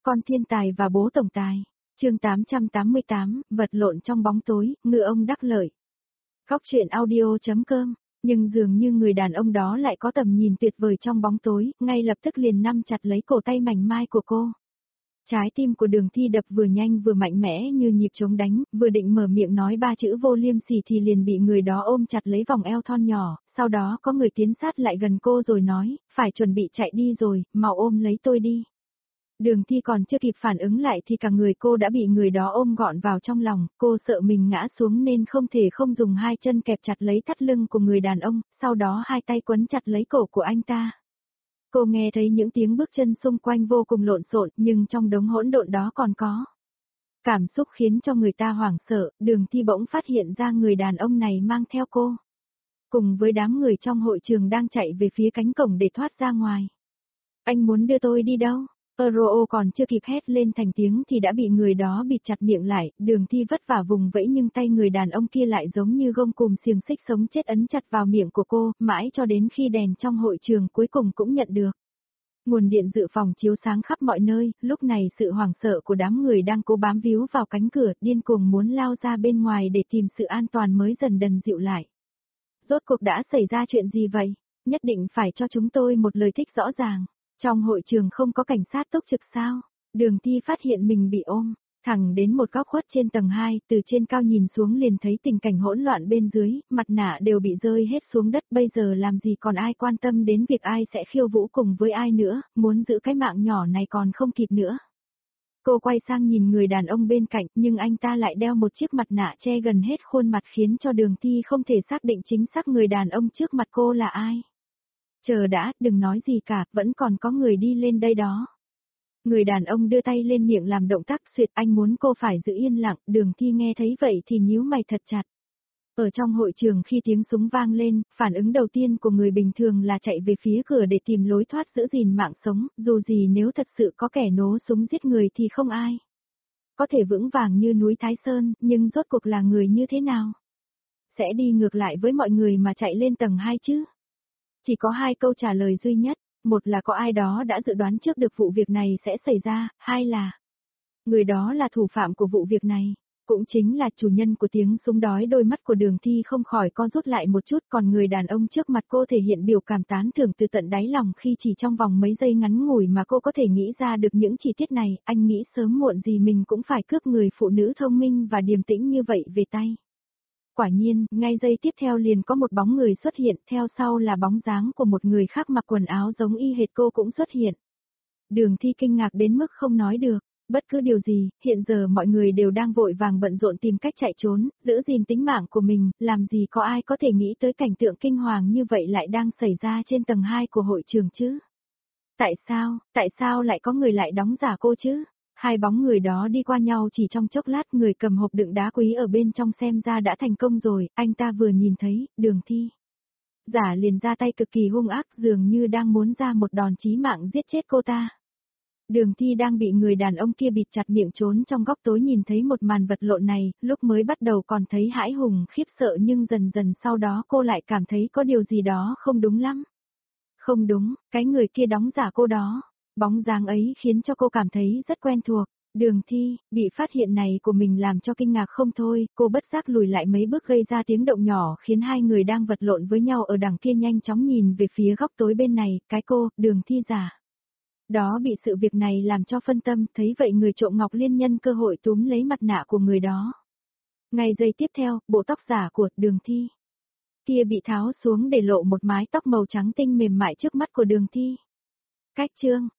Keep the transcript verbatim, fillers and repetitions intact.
Con thiên tài và bố tổng tài. Chương tám trăm tám mươi tám, vật lộn trong bóng tối, ngựa ông đắc lợi. Góc truyện audio chấm com. Nhưng dường như người đàn ông đó lại có tầm nhìn tuyệt vời trong bóng tối, ngay lập tức liền nắm chặt lấy cổ tay mảnh mai của cô. Trái tim của Đường Thi đập vừa nhanh vừa mạnh mẽ như nhịp trống đánh, vừa định mở miệng nói ba chữ vô liêm sỉ thì liền bị người đó ôm chặt lấy vòng eo thon nhỏ, sau đó có người tiến sát lại gần cô rồi nói, phải chuẩn bị chạy đi rồi, mau ôm lấy tôi đi. Đường Thi còn chưa kịp phản ứng lại thì cả người cô đã bị người đó ôm gọn vào trong lòng, cô sợ mình ngã xuống nên không thể không dùng hai chân kẹp chặt lấy thắt lưng của người đàn ông, sau đó hai tay quấn chặt lấy cổ của anh ta. Cô nghe thấy những tiếng bước chân xung quanh vô cùng lộn xộn, nhưng trong đống hỗn độn đó còn có cảm xúc khiến cho người ta hoảng sợ. Đường Thi bỗng phát hiện ra người đàn ông này mang theo cô, cùng với đám người trong hội trường đang chạy về phía cánh cổng để thoát ra ngoài. Anh muốn đưa tôi đi đâu? Euro còn chưa kịp hét lên thành tiếng thì đã bị người đó bịt chặt miệng lại. Đường Thi vất vả vùng vẫy nhưng tay người đàn ông kia lại giống như gông cùm xiềng xích sống chết ấn chặt vào miệng của cô, mãi cho đến khi đèn trong hội trường cuối cùng cũng nhận được nguồn điện dự phòng chiếu sáng khắp mọi nơi. Lúc này sự hoảng sợ của đám người đang cố bám víu vào cánh cửa, điên cuồng muốn lao ra bên ngoài để tìm sự an toàn mới dần dần dịu lại. Rốt cuộc đã xảy ra chuyện gì vậy? Nhất định phải cho chúng tôi một lời thích rõ ràng. Trong hội trường không có cảnh sát túc trực sao? Đường Thi phát hiện mình bị ôm thẳng đến một góc khuất trên tầng hai, từ trên cao nhìn xuống liền thấy tình cảnh hỗn loạn bên dưới, mặt nạ đều bị rơi hết xuống đất, bây giờ làm gì còn ai quan tâm đến việc ai sẽ khiêu vũ cùng với ai nữa, muốn giữ cái mạng nhỏ này còn không kịp nữa. Cô quay sang nhìn người đàn ông bên cạnh, nhưng anh ta lại đeo một chiếc mặt nạ che gần hết khuôn mặt khiến cho Đường Thi không thể xác định chính xác người đàn ông trước mặt cô là ai. Chờ đã, đừng nói gì cả, vẫn còn có người đi lên đây đó. Người đàn ông đưa tay lên miệng làm động tác xuyệt, anh muốn cô phải giữ yên lặng. Đường Thi nghe thấy vậy thì nhíu mày thật chặt. Ở trong hội trường khi tiếng súng vang lên, phản ứng đầu tiên của người bình thường là chạy về phía cửa để tìm lối thoát giữ gìn mạng sống, dù gì nếu thật sự có kẻ nổ súng giết người thì không ai có thể vững vàng như núi Thái Sơn, nhưng rốt cuộc là người như thế nào? Sẽ đi ngược lại với mọi người mà chạy lên tầng hai chứ? Chỉ có hai câu trả lời duy nhất, một là có ai đó đã dự đoán trước được vụ việc này sẽ xảy ra, hai là người đó là thủ phạm của vụ việc này, cũng chính là chủ nhân của tiếng súng đói. Đôi mắt của Đường Thi không khỏi co rút lại một chút, còn người đàn ông trước mặt cô thể hiện biểu cảm tán thưởng từ tận đáy lòng khi chỉ trong vòng mấy giây ngắn ngủi mà cô có thể nghĩ ra được những chi tiết này. Anh nghĩ sớm muộn gì mình cũng phải cướp người phụ nữ thông minh và điềm tĩnh như vậy về tay. Quả nhiên, ngay giây tiếp theo liền có một bóng người xuất hiện, theo sau là bóng dáng của một người khác mặc quần áo giống y hệt cô cũng xuất hiện. Đường Thi kinh ngạc đến mức không nói được, bất cứ điều gì, hiện giờ mọi người đều đang vội vàng bận rộn tìm cách chạy trốn, giữ gìn tính mạng của mình, làm gì có ai có thể nghĩ tới cảnh tượng kinh hoàng như vậy lại đang xảy ra trên tầng hai của hội trường chứ? Tại sao, tại sao lại có người lại đóng giả cô chứ? Hai bóng người đó đi qua nhau chỉ trong chốc lát, người cầm hộp đựng đá quý ở bên trong xem ra đã thành công rồi, anh ta vừa nhìn thấy, Đường Thi giả liền ra tay cực kỳ hung ác, dường như đang muốn ra một đòn chí mạng giết chết cô ta. Đường Thi đang bị người đàn ông kia bịt chặt miệng trốn trong góc tối nhìn thấy một màn vật lộn này, lúc mới bắt đầu còn thấy hãi hùng khiếp sợ nhưng dần dần sau đó cô lại cảm thấy có điều gì đó không đúng lắm. Không đúng, cái người kia đóng giả cô đó. Bóng dáng ấy khiến cho cô cảm thấy rất quen thuộc. Đường Thi, bị phát hiện này của mình làm cho kinh ngạc không thôi, cô bất giác lùi lại mấy bước gây ra tiếng động nhỏ khiến hai người đang vật lộn với nhau ở đằng kia nhanh chóng nhìn về phía góc tối bên này, cái cô, Đường Thi giả. Đó bị sự việc này làm cho phân tâm, thấy vậy người trộm ngọc liên nhân cơ hội túm lấy mặt nạ của người đó. Ngay giây tiếp theo, bộ tóc giả của Đường Thi kia bị tháo xuống để lộ một mái tóc màu trắng tinh mềm mại trước mắt của Đường Thi. Cách chương